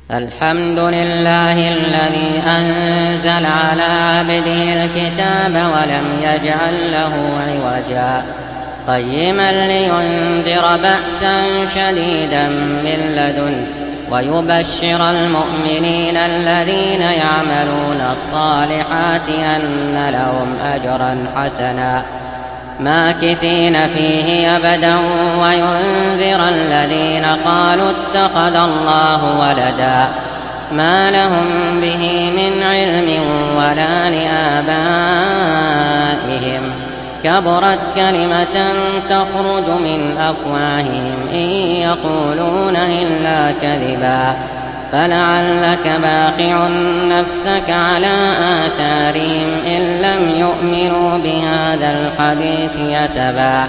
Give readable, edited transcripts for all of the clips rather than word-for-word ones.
الحمد لله الذي أنزل على عبده الكتاب ولم يجعل له عوجا قيما لينذر بأسا شديدا من لدنه ويبشر المؤمنين الذين يعملون الصالحات أن لهم أجرا حسنا ماكثين فيه أبدا وينذر الذين قالوا اتخذ الله ولدا ما لهم به من علم ولا لآبائهم كبرت كلمة تخرج من أفواههم إن يقولون إلا كذبا فلعلك باخع نفسك على آثارهم إن لم يؤمنوا بهذا الحديث يسبا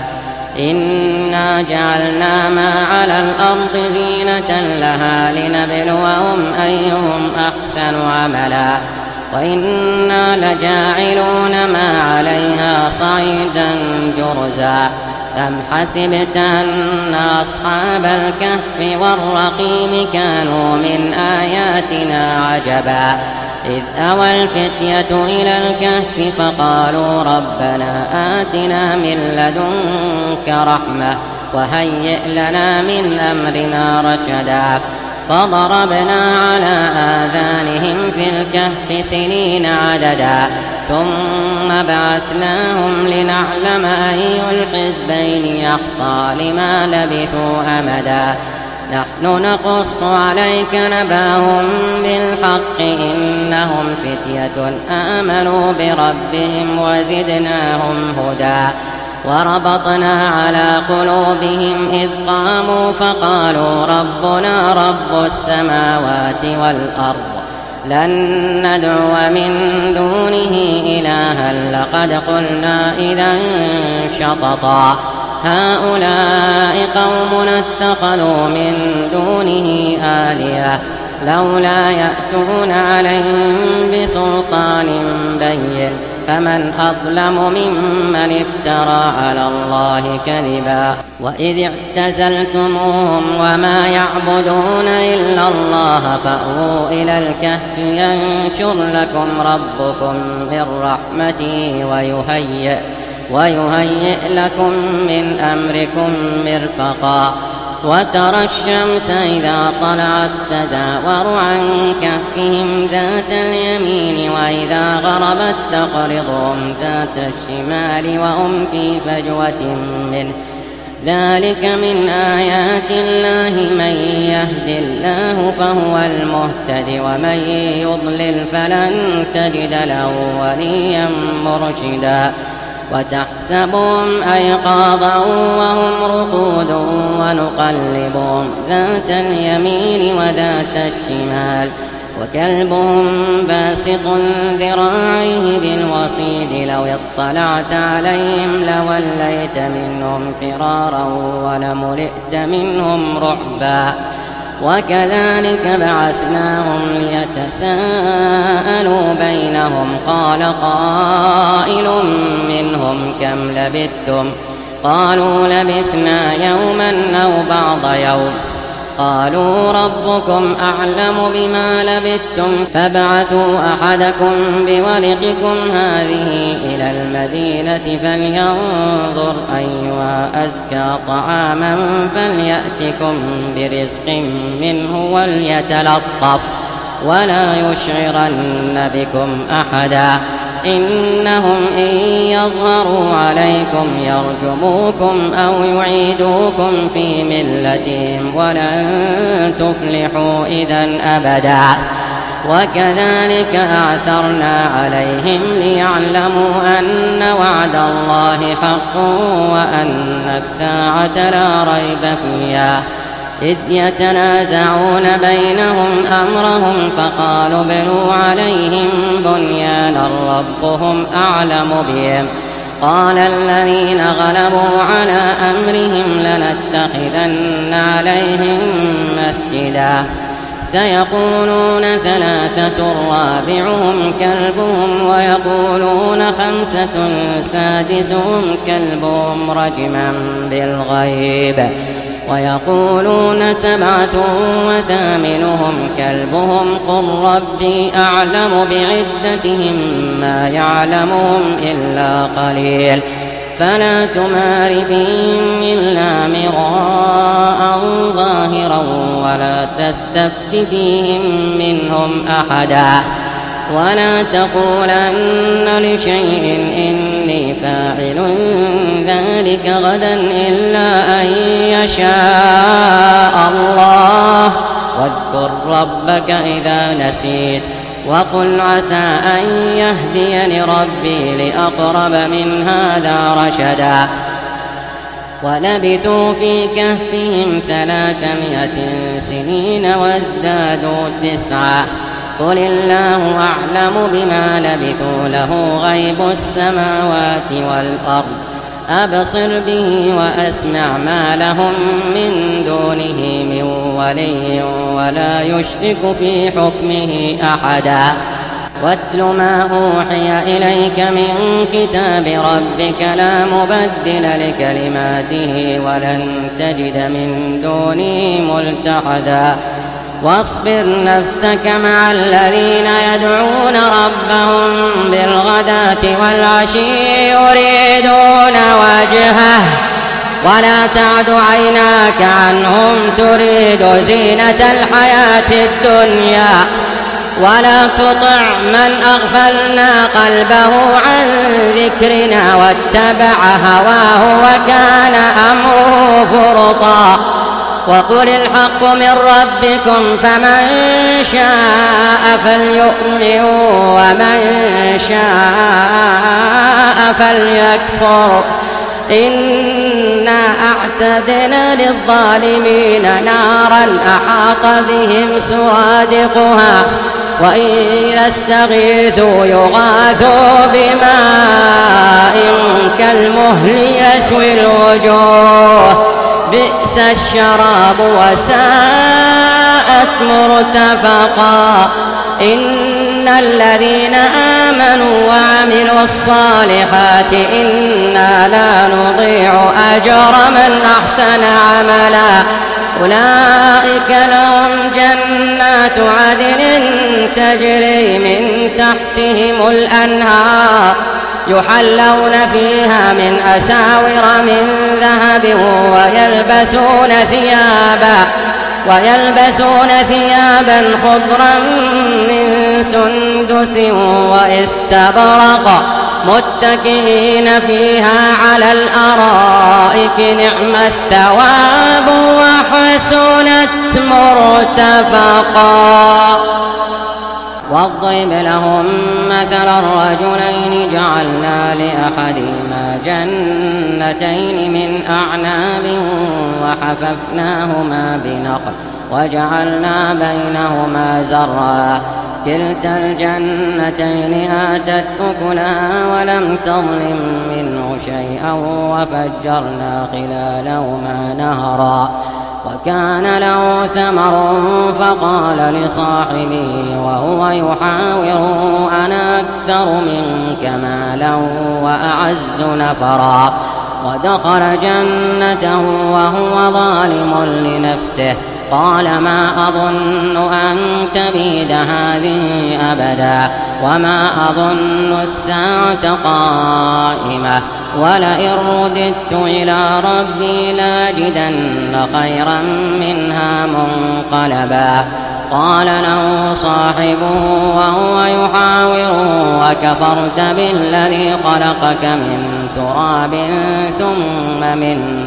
إنا جعلنا ما على الأرض زينة لها لنبلوهم أيهم أحسن عملا وإنا لجاعلون ما عليها صعيدا جرزا أم حسبت أن أصحاب الكهف والرقيم كانوا من آياتنا عجبا إذ أوى الفتية إلى الكهف فقالوا ربنا آتنا من لدنك رحمة وهيئ لنا من أمرنا رشدا فضربنا على آذانهم في الكهف سنين عددا ثم بعثناهم لنعلم أي الحزبين يحصى لما لبثوا أمدا نحن نقص عليك نباهم بالحق إنهم فتية آمنوا بربهم وزدناهم هدى وربطنا على قلوبهم إذ قاموا فقالوا ربنا رب السماوات والأرض لن ندعو من دونه إلها لقد قلنا إذا شططا هؤلاء قومنا اتخذوا من دونه آلهة لولا يأتون عليهم بسلطان بين فمن أظلم ممن افترى على الله كذبا وإذ اعتزلتموهم وما يعبدون إلا الله فأووا إلى الكهف ينشر لكم ربكم من رحمته ويهيئ لكم من أمركم مرفقا وترى الشمس إذا طلعت تزاور عن كهفهم ذات اليمين وإذا غربت تقرضهم ذات الشمال وهم في فجوة منه ذلك من آيات الله من يهد الله فهو المهتد ومن يضلل فلن تجد له وليا مرشدا وتحسبهم أيقاظا وهم رقود ونقلبهم ذات اليمين وذات الشمال وكلبهم باسط ذراعيه بالوصيد لو اطلعت عليهم لوليت منهم فرارا ولملئت منهم رعبا وكذلك بعثناهم ليتساءلوا بينهم قال قائل منهم كم لبثتم قالوا لبثنا يوما أو بعض يوم قالوا ربكم أعلم بما لبثتم فابعثوا أحدكم بورقكم هذه إلى المدينة فلينظر أيها أزكى طعاما فليأتكم برزق منه وليتلطف ولا يشعرن بكم أحدا إنهم إن يظهروا عليكم يرجموكم أو يعيدوكم في ملتهم ولن تفلحوا إذا أبدا وكذلك أعثرنا عليهم ليعلموا أن وعد الله حق وأن الساعة لا ريب فيها إذ يتنازعون بينهم أمرهم فقالوا بنوا عليهم بنيانا ربهم أعلم بهم قال الذين غلبوا على أمرهم لنتخذن عليهم مسجدا سيقولون ثلاثة رابعهم كلبهم ويقولون خمسة سادسهم كلبهم رجما بالغيب ويقولون 7 وثامنهم كلبهم قل ربي أعلم بعدتهم ما يعلمهم إلا قليل فلا تمار فيهم إلا مراء ظاهرا ولا تستفت فيهم منهم أحدا ولا تقولن لشيء إني فاعل ذلك غدا إلا أن يشاء الله واذكر ربك إذا نسيت وقل عسى أن يهديني ربي لأقرب من هذا رشدا ولبثوا في كهفهم 300 سنين وازدادوا 9 قل الله أعلم بما لبثوا له غيب السماوات والأرض أبصر به وأسمع ما لهم من دونه من ولي ولا يشرك في حكمه أحدا واتل ما أوحي إليك من كتاب ربك لا مبدل لكلماته ولن تجد من دونه ملتحدا واصبر نفسك مع الذين يدعون ربهم بالغداة والعشي يريدون وجهه ولا تعد عيناك عنهم تريد زينة الحياة الدنيا ولا تطع من أغفلنا قلبه عن ذكرنا واتبع هواه وكان أمره فرطا وقل الحق من ربكم فمن شاء فليؤمن ومن شاء فليكفر إنا أعتدنا للظالمين نارا أحاط بهم سرادقها وإن يستغيثوا يغاثوا بماء كالمهل يشوي الوجوه بئس الشراب وساءت مرتفقا إن الذين آمنوا وعملوا الصالحات إنا لا نضيع أجر من أحسن عملا أولئك لهم جنات عدن تجري من تحتهم الأنهار يحلون فيها من أساور من ذهب ويلبسون ثيابا خضرا من سندس واستبرق متكئين فيها على الأرائك نعم الثواب وحسنت مرتفقا واضرب لهم مثل الرجلين جعلنا لأحدهما جنتين من أعناب وحففناهما بنخل وجعلنا بينهما زرعا كلتا الجنتين آتت أكلها ولم تظلم منه شيئا وفجرنا خلالهما نهرا وكان له ثمر فقال لصاحبه وهو يحاوره أنا أكثر منك مالا وأعز نفرا ودخل جنته وهو ظالم لنفسه قال ما أظن أن تبيد هذه أبدا وما أظن الساعة قائمة ولئن رددت إلى ربي لاجدن خيرا منها منقلبا قال له صاحبه وهو يحاوره وكفرت بالذي خلقك من تراب ثم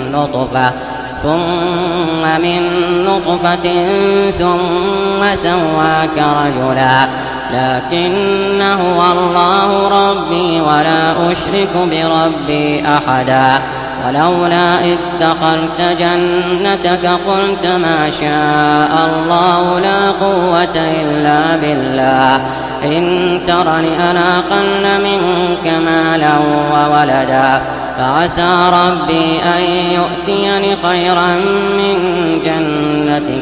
من نطفة ثم سواك رجلا لكن هو الله ربي ولا أشرك بربي أحدا ولولا إذ دخلت جنتك قلت ما شاء الله لا قوة إلا بالله إن ترني أنا أقل منك مالا وولدا فعسى ربي أن يؤتيني خيرا من جنتك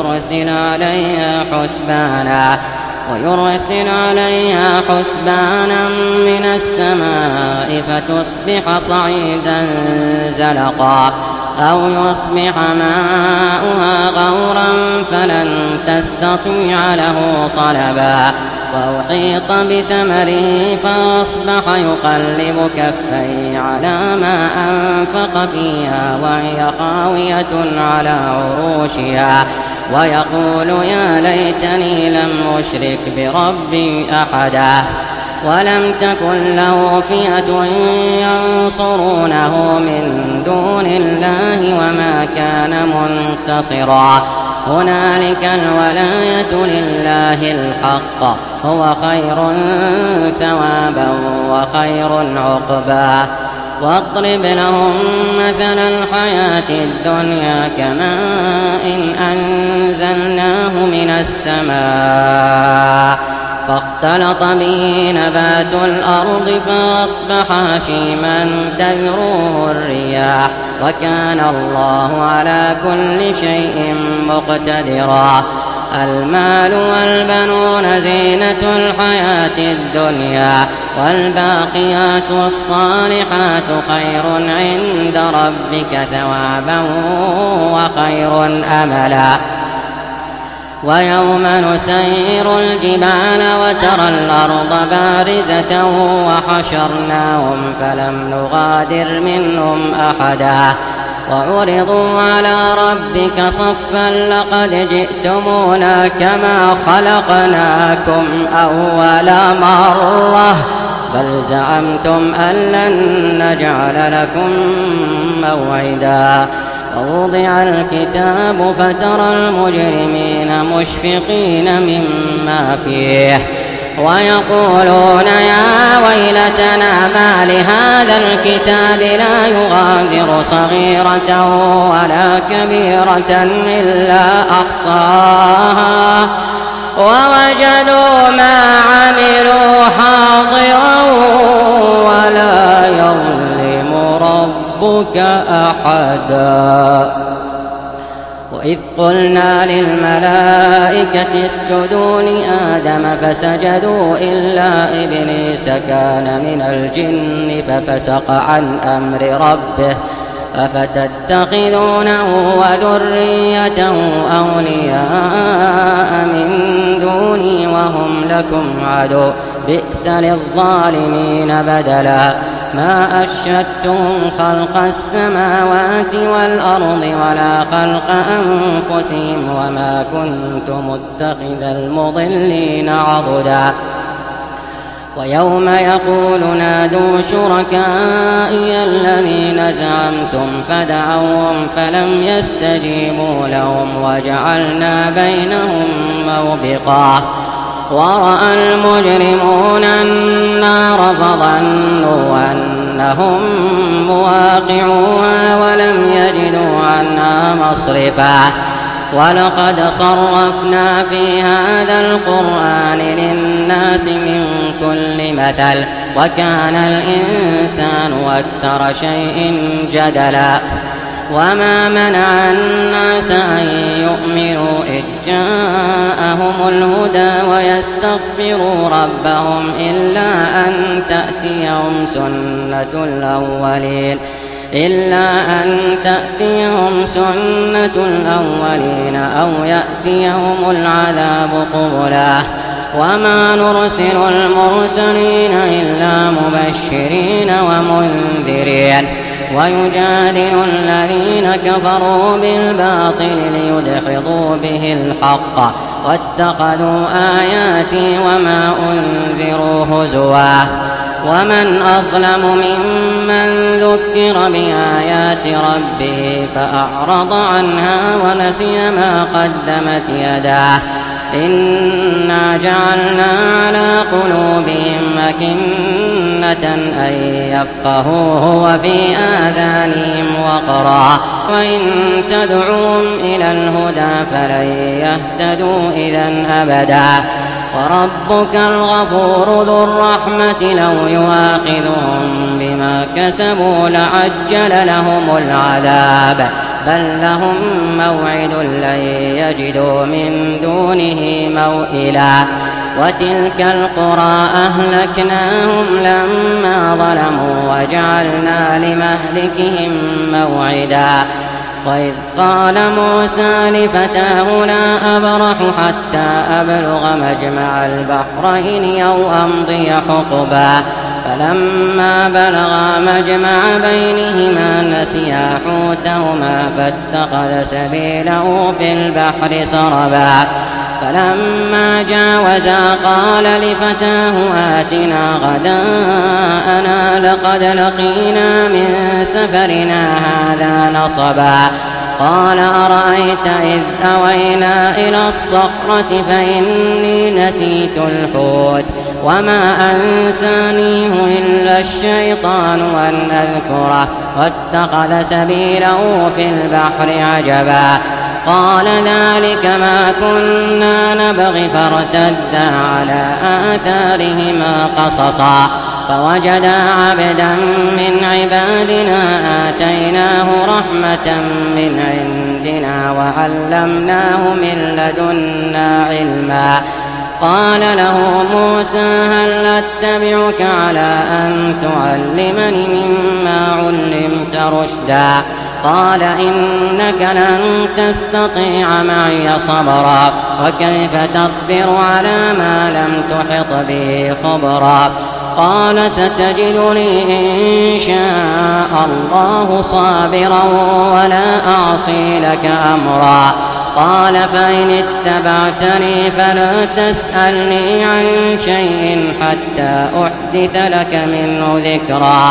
ويرسل عليها حسبانا من السماء فتصبح صعيدا زلقا أو يصبح ماؤها غورا فلن تستطيع له طلبا وأحيط بثمره فأصبح يقلب كفيه على ما أنفق فيها وهي خاوية على عروشها ويقول يا ليتني لم أشرك بربي أحدا ولم تكن له فئة ينصرونه من دون الله وما كان منتصرا هنالك الولاية لله الحق هو خير ثوابا وخير عقبا واضرب لهم مثل الحياة الدنيا كماء أنزلناه من السماء فاختلط به نبات الأرض فأصبح هشيما تذروه الرياح وكان الله على كل شيء مقتدرا المال والبنون زينة الحياة الدنيا والباقيات الصالحات خير عند ربك ثوابا وخير أملا ويوم نسير الجبال وترى الأرض بارزة وحشرناهم فلم نغادر منهم أحدا وعرضوا على ربك صفا لقد جئتمونا كما خلقناكم أول مرة بل زعمتم أن لن نجعل لكم موعدا ووضع الكتاب فترى المجرمين مشفقين مما فيه ويقولون يا ويلتنا ما لهذا الكتاب لا يغادر صغيرة ولا كبيرة إلا أحصاها ووجدوا ما عملوا حاضرا ولا يظلم ربك أحدا وإذ قلنا للملائكة اسجدوا لآدم فسجدوا إلا إبليس كان من الجن ففسق عن أمر ربه أفتتخذونه وذريته أولياء من دوني وهم لكم عدو بئس للظالمين بدلا ما أشهدتهم خلق السماوات والأرض ولا خلق أنفسهم وما كنت متخذ المضلين عضدا ويوم يقول نادوا شركائي الذين زعمتم فدعوهم فلم يستجيبوا لهم وجعلنا بينهم موبقا ورأى المجرمون النار فظنوا أنهم مواقعوها ولم يجدوا عنها مصرفا ولقد صرفنا في هذا القرآن للناس من كل مثل وكان الإنسان أكثر شيء جدلا وما منع الناس أن يؤمنوا إذ جاءهم الهدى ويستغفروا ربهم إلا أن تأتيهم سنة الأولين أو يأتيهم العذاب قبلا وما نرسل المرسلين إلا مبشرين ومنذرين ويجادل الذين كفروا بالباطل ليدحضوا به الحق واتخذوا آياتي وما أنذروا هزوا ومن أظلم ممن ذكر بآيات ربه فأعرض عنها ونسي ما قدمت يداه إنا جعلنا على قلوبهم أكنة أن يفقهوه وفي آذانهم وقرا وإن تدعوهم إلى الهدى فلن يهتدوا إذا أبدا وربك الغفور ذو الرحمة لو يؤاخذهم بما كسبوا لعجل لهم العذاب بل لهم موعد لن يجدوا من دونه موئلا وتلك القرى أهلكناهم لما ظلموا وجعلنا لمهلكهم موعدا وإذ قال موسى لفتاه لا أبرح حتى أبلغ مجمع البحرين أو أمضي حقبا فلما بلغا مجمع بينهما نسيا حوتهما فاتخذ سبيله في البحر سربا فلما جاوزا قال لفتاه آتنا غداءنا لقد لقينا من سفرنا هذا نصبا قال أرأيت إذ أوينا إلى الصخرة فإني نسيت الحوت وما أنسانيه إلا الشيطان أن أذكره واتخذ سبيله في البحر عجبا قال ذلك ما كنا نبغي فارتدا على آثارهما قصصا فوجدا عبدا من عبادنا آتيناه رحمة من عندنا وعلمناه من لدنا علما قال له موسى هل أتبعك على أن تعلمني مما علمت رشدا قال إنك لن تستطيع معي صبرا وكيف تصبر على ما لم تحط به خبرا قال ستجدني إن شاء الله صابرا ولا أعصي لك أمرا قال فإن اتبعتني فلا تسألني عن شيء حتى أحدث لك منه ذكرا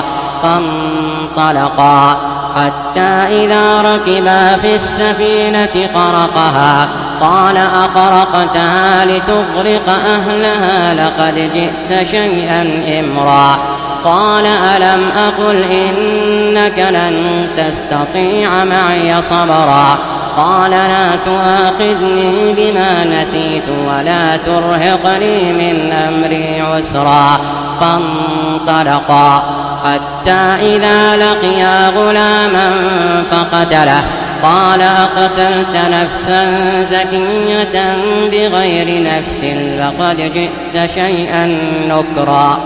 فانطلقا حتى إذا ركبا في السفينة خرقها قال أخرقتها لتغرق أهلها لقد جئت شيئا إمرا قال ألم أقل إنك لن تستطيع معي صبرا قال لا تؤاخذني بما نسيت ولا ترهقني من أمري عسرا فانطلقا حتى إذا لقيا غلاما فقتله قال أقتلت نفسا زكية بغير نفس لقد جئت شيئا نكرا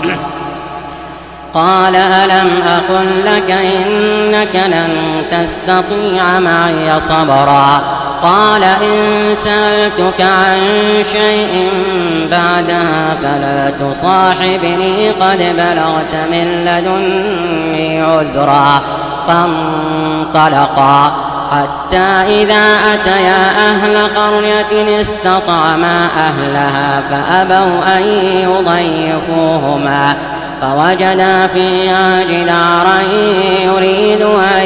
قال ألم أقل لك إنك لن تستطيع معي صبرا قال إن سألتك عن شيء بعدها فلا تصاحبني قد بلغت من لدني عذرا فانطلقا حتى إذا أتيا أهل قرية استطعما أهلها فأبوا أن يضيفوهما فوجدا فيها جدارا يريد أن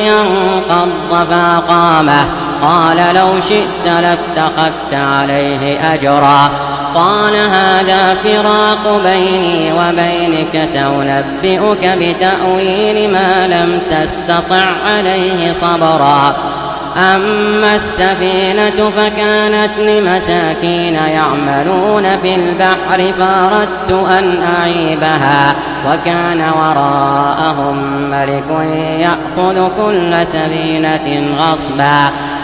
ينقض فأقامه قال لو شئت لاتخذت عليه أجرا قال هذا فراق بيني وبينك سأنبئك بتأويل ما لم تستطع عليه صبرا أما السفينة فكانت لمساكين يعملون في البحر فأردت أن أعيبها وكان وراءهم ملك يأخذ كل سفينة غصبا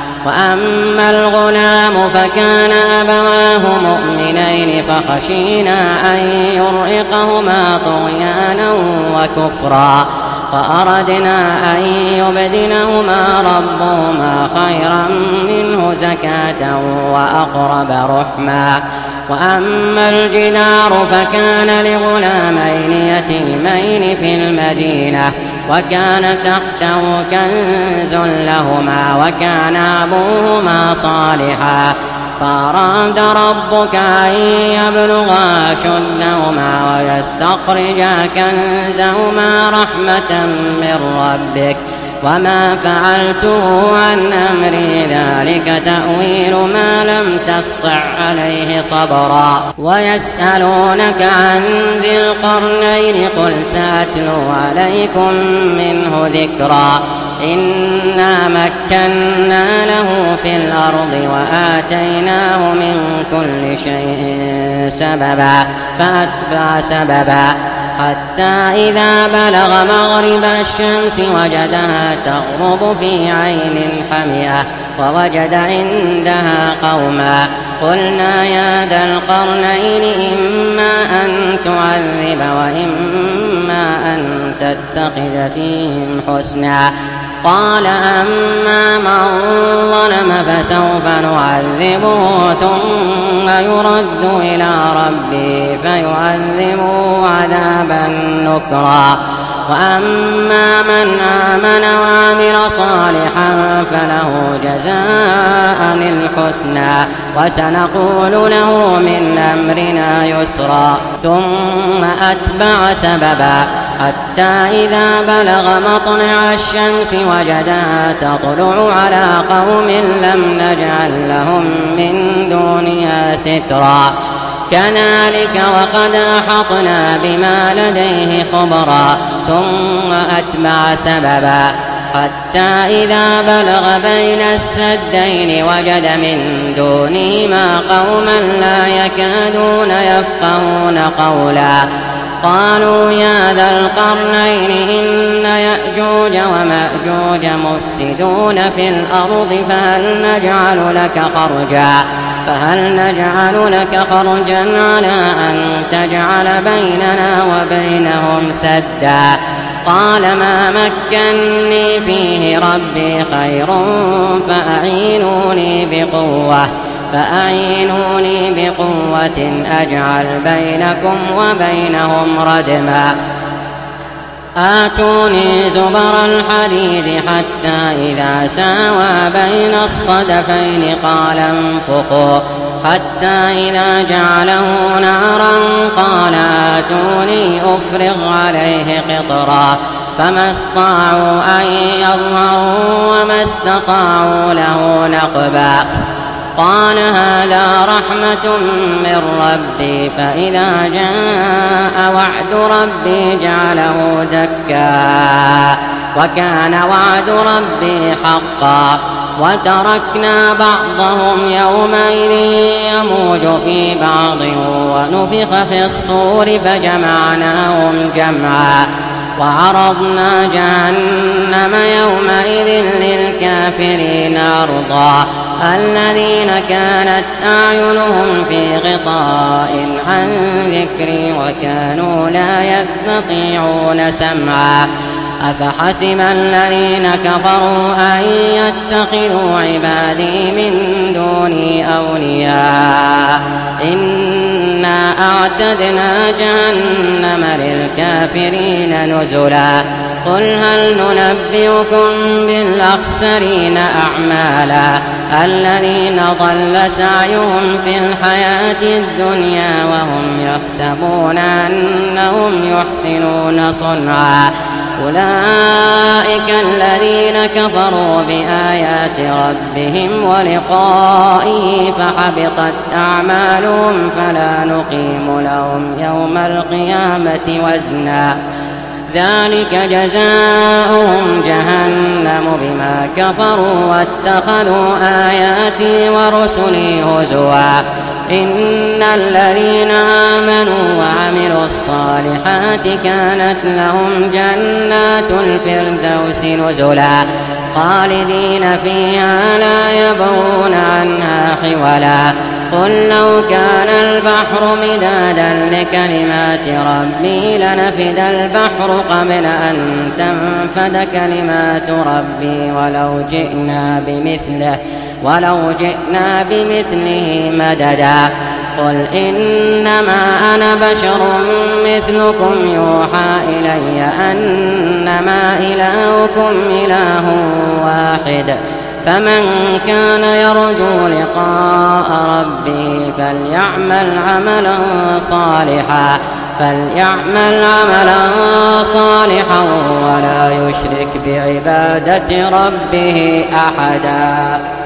وأما الغلام فكان أبواه مؤمنين فخشينا أن يرهقهما طغيانا وكفرا فأردنا أن يبدلهما ربهما خيرا منه زكاة وأقرب رحما وأما الجدار فكان لغلامين يتيمين في المدينة وكان تحته كنز لهما وكان أبوهما صالحا فأراد ربك أن يبلغا أشدهما ويستخرجا كنزهما رحمة من ربك وما فعلته عن أمري ذلك تأويل ما لم تسطع عليه صبرا ويسألونك عن ذي القرنين قل سأتلو عليكم منه ذكرا إنا مكنا له في الأرض وآتيناه من كل شيء سببا فأتبع سببا حتى إذا بلغ مغرب الشمس وجدها تغرب في عين حمئة ووجد عندها قوما قلنا يا ذا القرنين إما أن تعذب وإما أن تتخذ فيهم حسنا قال أما من ظلم فسوف نعذبه ثم يرد إلى ربه فيعذبه عذابا نكرا وأما من آمن وعمل صالحا فله جزاء الحسنى وسنقول له من أمرنا يسرا ثم أتبع سببا حتى إذا بلغ مطلع الشمس وجدها تطلع على قوم لم نجعل لهم من دونها سترا كذلك وقد أحطنا بما لديه خبرا ثم أتبع سببا حتى إذا بلغ بين السدين وجد من دونهما قوما لا يكادون يفقهون قولا قالوا يا ذا القرنين إن يأجوج ومأجوج مفسدون في الأرض فهل نجعل لك خرجا على أن تجعل بيننا وبينهم سدا قال ما مكني فيه ربي خير فأعينوني بقوة أجعل بينكم وبينهم ردما آتوني زبر الحديد حتى إذا ساوى بين الصدفين قال انفخوا حتى إذا جعله نارا قال آتوني أفرغ عليه قطرا فما استطاعوا أن يظهروا وما استطاعوا له نقبا قال هذا رحمة من ربي فإذا جاء وعد ربي جعله دكا وكان وعد ربي حقا وتركنا بعضهم يومئذ يموج في بعض ونفخ في الصور فجمعناهم جمعا وعرضنا جهنم يومئذ للكافرين عرضا الذين كانت أعينهم في غطاء عن ذكري وكانوا لا يستطيعون سمعا أفحسب الذين كفروا أن يتخذوا عبادي من دوني أولياء إنا أعتدنا جهنم للكافرين نزلا قل هل ننبئكم بالأخسرين أعمالا الذين ضل سعيهم في الحياة الدنيا وهم يحسبون أنهم يحسنون صنعا أولئك الذين كفروا بآيات ربهم ولقائه فحبطت أعمالهم فلا نقيم لهم يوم القيامة وزنا ذلك جزاؤهم جهنم بما كفروا واتخذوا آياتي ورسلي هزوا إن الذين آمنوا وعملوا الصالحات كانت لهم جنات الفردوس نزلا خالدين فيها لا يبغون عنها حولا قل لو كان البحر مدادا لكلمات ربي لنفد البحر قبل أن تنفد كلمات ربي ولو جئنا بمثله مددا قل إنما أنا بشر مثلكم يوحى إلي أنما إلهكم إله واحد فمن كان يرجو لقاء ربه فليعمل عملا صالحا ولا يشرك بعبادة ربه أحدا.